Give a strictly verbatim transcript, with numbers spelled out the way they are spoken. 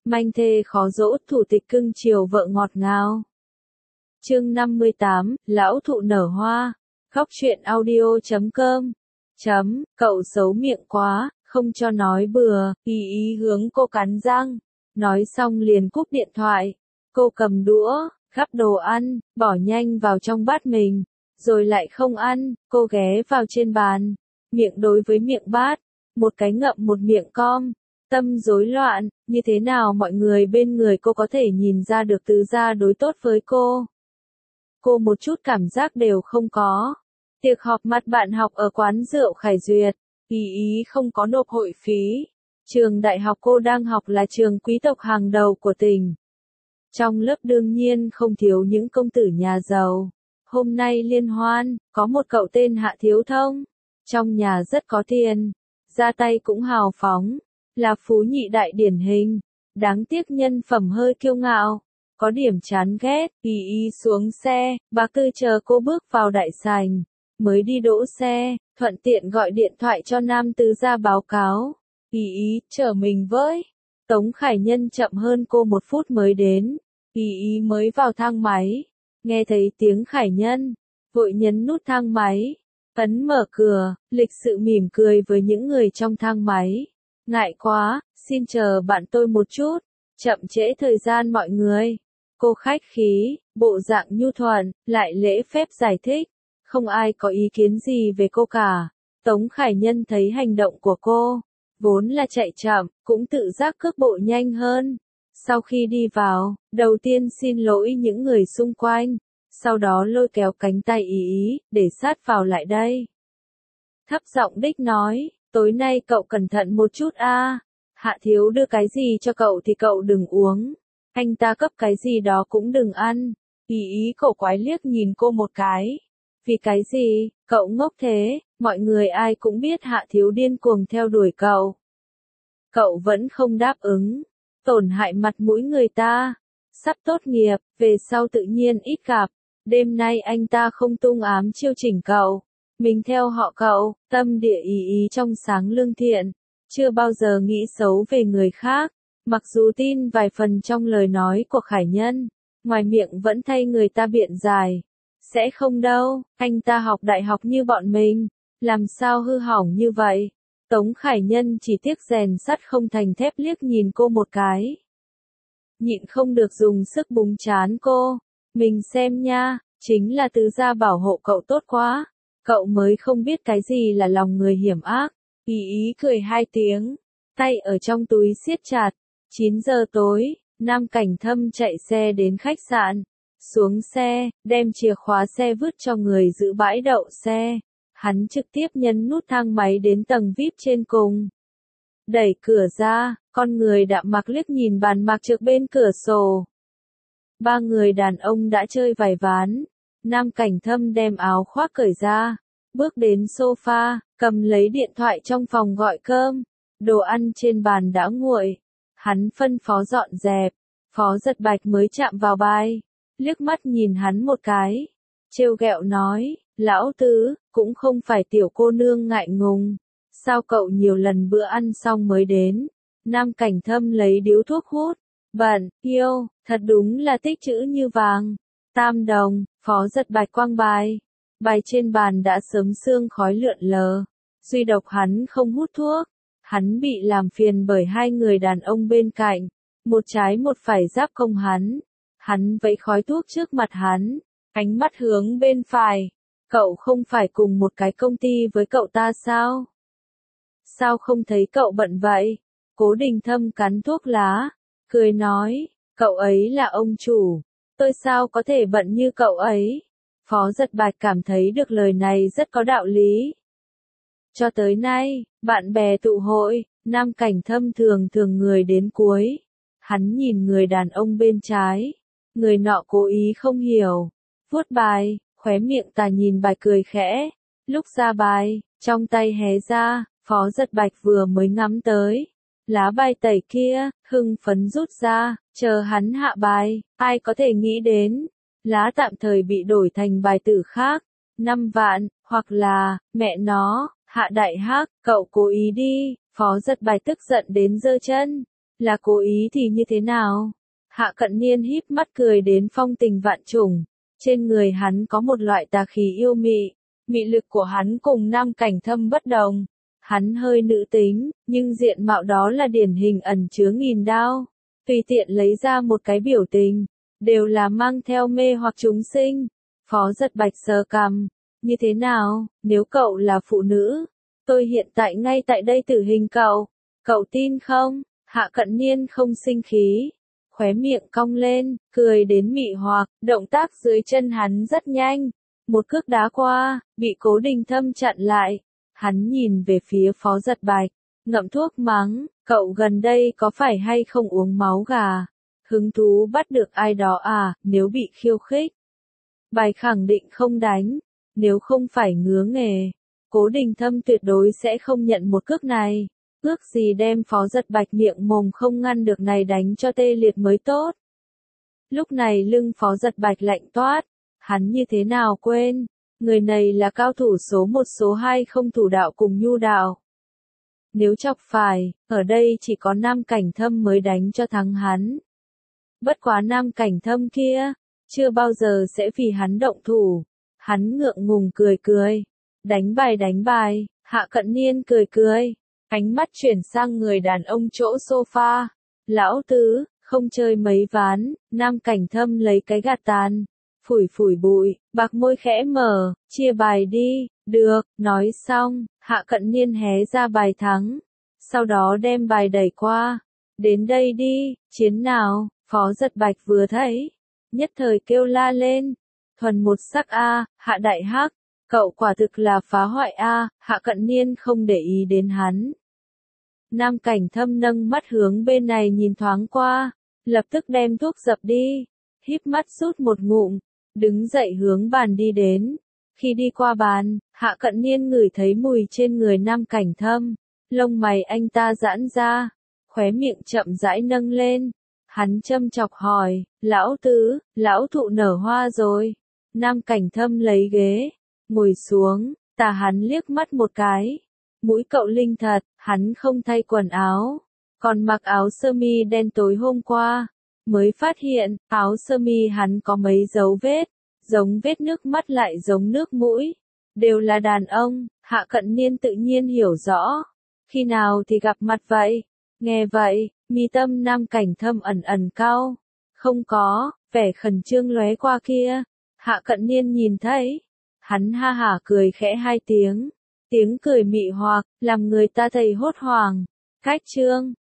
Manh thê khó dỗ, thủ tịch cưng chiều vợ ngọt ngào. Chương năm mươi tám, lão thụ nở hoa. Góc truyện audio chấm com. Chấm, cậu xấu miệng quá, không cho nói bừa, ý ý hướng cô cắn răng. Nói xong liền cúp điện thoại. Cô cầm đũa, gắp đồ ăn, bỏ nhanh vào trong bát mình. Rồi lại không ăn, cô ghé vào trên bàn. Miệng đối với miệng bát. Một cái ngậm một miệng com. Tâm rối loạn, như thế nào mọi người bên người cô có thể nhìn ra được Tứ gia đối tốt với cô. Cô một chút cảm giác đều không có. Tiệc họp mặt bạn học ở quán rượu Khải Duyệt, ý ý không có nộp hội phí. Trường đại học cô đang học là trường quý tộc hàng đầu của tỉnh. Trong lớp đương nhiên không thiếu những công tử nhà giàu. Hôm nay liên hoan, có một cậu tên Hạ Thiếu Thông. Trong nhà rất có tiền, ra tay cũng hào phóng. Là phú nhị đại điển hình, đáng tiếc nhân phẩm hơi kiêu ngạo, có điểm chán ghét. Ý ý xuống xe, bà Tư chờ cô bước vào đại sảnh, mới đi đỗ xe, thuận tiện gọi điện thoại cho Nam Tứ gia báo cáo. Ý ý, chờ mình với. Tống Khải Nhân chậm hơn cô một phút mới đến, ý ý mới vào thang máy, nghe thấy tiếng Khải Nhân, vội nhấn nút thang máy, ấn mở cửa, lịch sự mỉm cười với những người trong thang máy. Ngại quá, xin chờ bạn tôi một chút, chậm trễ thời gian mọi người. Cô khách khí, bộ dạng nhu thuận, lại lễ phép giải thích, không ai có ý kiến gì về cô cả. Tống Khải Nhân thấy hành động của cô, vốn là chạy chậm, cũng tự giác cước bộ nhanh hơn. Sau khi đi vào, đầu tiên xin lỗi những người xung quanh, sau đó lôi kéo cánh tay ý ý, để sát vào lại đây. Thấp giọng đích nói. Tối nay cậu cẩn thận một chút a. À. Hạ Thiếu đưa cái gì cho cậu thì cậu đừng uống. Anh ta cấp cái gì đó cũng đừng ăn. Ý ý cổ quái liếc nhìn cô một cái. Vì cái gì, cậu ngốc thế, mọi người ai cũng biết Hạ Thiếu điên cuồng theo đuổi cậu. Cậu vẫn không đáp ứng. Tổn hại mặt mũi người ta. Sắp tốt nghiệp, về sau tự nhiên ít gặp. Đêm nay anh ta không tung ám chiêu chỉnh cậu. Mình theo họ cậu, tâm địa ý ý trong sáng lương thiện, chưa bao giờ nghĩ xấu về người khác, mặc dù tin vài phần trong lời nói của Khải Nhân, ngoài miệng vẫn thay người ta biện giải. Sẽ không đâu, anh ta học đại học như bọn mình, làm sao hư hỏng như vậy. Tống Khải Nhân chỉ tiếc rèn sắt không thành thép liếc nhìn cô một cái. Nhịn không được dùng sức búng trán cô, mình xem nha, chính là Tứ gia bảo hộ cậu tốt quá. Cậu mới không biết cái gì là lòng người hiểm ác. Ý ý cười hai tiếng, tay ở trong túi siết chặt. chín giờ tối, Nam Cảnh Thâm chạy xe đến khách sạn. Xuống xe, đem chìa khóa xe vứt cho người giữ bãi đậu xe. Hắn trực tiếp nhấn nút thang máy đến tầng vi ai pi trên cùng. Đẩy cửa ra, con người đạm mặc liếc nhìn bàn mặc trược bên cửa sổ. Ba người đàn ông đã chơi vài ván. Nam Cảnh Thâm đem áo khoác cởi ra, bước đến sofa, cầm lấy điện thoại trong phòng gọi cơm. Đồ ăn trên bàn đã nguội. Hắn phân phó dọn dẹp. Phó Giật Bạch mới chạm vào bài, liếc mắt nhìn hắn một cái, trêu ghẹo nói, lão Tứ, cũng không phải tiểu cô nương ngại ngùng. Sao cậu nhiều lần bữa ăn xong mới đến? Nam Cảnh Thâm lấy điếu thuốc hút. Bận, yêu, thật đúng là tích chữ như vàng. Tam đồng, Phó Giật Bạch quăng bài. Bài trên bàn đã sớm sương khói lượn lờ. Duy độc hắn không hút thuốc. Hắn bị làm phiền bởi hai người đàn ông bên cạnh. Một trái một phải giáp công hắn. Hắn vẫy khói thuốc trước mặt hắn. Ánh mắt hướng bên phải. Cậu không phải cùng một cái công ty với cậu ta sao? Sao không thấy cậu bận vậy? Cố Đình Thâm cắn thuốc lá. Cười nói, cậu ấy là ông chủ. Tôi sao có thể bận như cậu ấy? Phó Giật Bạch cảm thấy được lời này rất có đạo lý. Cho tới nay, bạn bè tụ hội, Nam Cảnh Thâm thường thường người đến cuối. Hắn nhìn người đàn ông bên trái. Người nọ cố ý không hiểu. Vuốt bài, khóe miệng tà nhìn bài cười khẽ. Lúc ra bài, trong tay hé ra, Phó Giật Bạch vừa mới ngắm tới. Lá bài tẩy kia, hưng phấn rút ra, chờ hắn hạ bài, ai có thể nghĩ đến. Lá tạm thời bị đổi thành bài tử khác, năm vạn, hoặc là, mẹ nó, Hạ Đại Hắc, cậu cố ý đi. Phó Giật Bạch tức giận đến giơ chân. Là cố ý thì như thế nào? Hạ Cận Niên híp mắt cười đến phong tình vạn trùng. Trên người hắn có một loại tà khí yêu mị. Mị lực của hắn cùng Nam Cảnh Thâm bất đồng. Hắn hơi nữ tính, nhưng diện mạo đó là điển hình ẩn chứa nghìn đao. Tùy tiện lấy ra một cái biểu tình, đều là mang theo mê hoặc chúng sinh. Phó Giật Bạch sờ cằm. Như thế nào, nếu cậu là phụ nữ, tôi hiện tại ngay tại đây tử hình cậu. Cậu tin không? Hạ Cận Niên không sinh khí. Khóe miệng cong lên, cười đến mị hoặc, động tác dưới chân hắn rất nhanh. Một cước đá qua, bị Cố Đình Thâm chặn lại. Hắn nhìn về phía Phó Giật Bạch, ngậm thuốc mắng, cậu gần đây có phải hay không uống máu gà? Hứng thú bắt được ai đó à, nếu bị khiêu khích. Bài khẳng định không đánh, nếu không phải ngứa nghề. Cố Đình Thâm tuyệt đối sẽ không nhận một cước này. Ước gì đem Phó Giật Bạch miệng mồm không ngăn được này đánh cho tê liệt mới tốt. Lúc này lưng Phó Giật Bạch lạnh toát. Hắn như thế nào quên, người này là cao thủ số một số hai không thủ đạo cùng nhu đạo. Nếu chọc phải, ở đây chỉ có Nam Cảnh Thâm mới đánh cho thắng hắn. Bất quá Nam Cảnh Thâm kia, chưa bao giờ sẽ vì hắn động thủ. Hắn ngượng ngùng cười cười. Đánh bài đánh bài, Hạ Cận Niên cười cười. Ánh mắt chuyển sang người đàn ông chỗ sofa. Lão tứ, không chơi mấy ván, Nam Cảnh Thâm lấy cái gạt tàn. Phủi phủi bụi, bạc môi khẽ mở, chia bài đi, được, nói xong, Hạ Cận Niên hé ra bài thắng. Sau đó đem bài đẩy qua. Đến đây đi, chiến nào, Phó Giật Bạch vừa thấy. Nhất thời kêu la lên. Thuần một sắc A, Hạ Đại Hắc. Cậu quả thực là phá hoại A, Hạ Cận Niên không để ý đến hắn. Nam Cảnh Thâm nâng mắt hướng bên này nhìn thoáng qua, lập tức đem thuốc dập đi, híp mắt rút một ngụm, đứng dậy hướng bàn đi đến. Khi đi qua bàn, Hạ Cận Niên ngửi thấy mùi trên người Nam Cảnh Thâm, lông mày anh ta giãn ra, khóe miệng chậm rãi nâng lên. Hắn châm chọc hỏi, lão tứ, lão thụ nở hoa rồi. Nam Cảnh Thâm lấy ghế, ngồi xuống, tà hắn liếc mắt một cái. Mũi cậu linh thật, hắn không thay quần áo, còn mặc áo sơ mi đen tối hôm qua. Mới phát hiện, áo sơ mi hắn có mấy dấu vết, giống vết nước mắt lại giống nước mũi. Đều là đàn ông, Hạ Cận Niên tự nhiên hiểu rõ. Khi nào thì gặp mặt vậy? Nghe vậy, mi tâm Nam Cảnh Thâm ẩn ẩn cau. Không có, vẻ khẩn trương lóe qua kia. Hạ Cận Niên nhìn thấy. Hắn ha hả cười khẽ hai tiếng. Tiếng cười mị hoặc, làm người ta thấy hốt hoảng. Cách chương.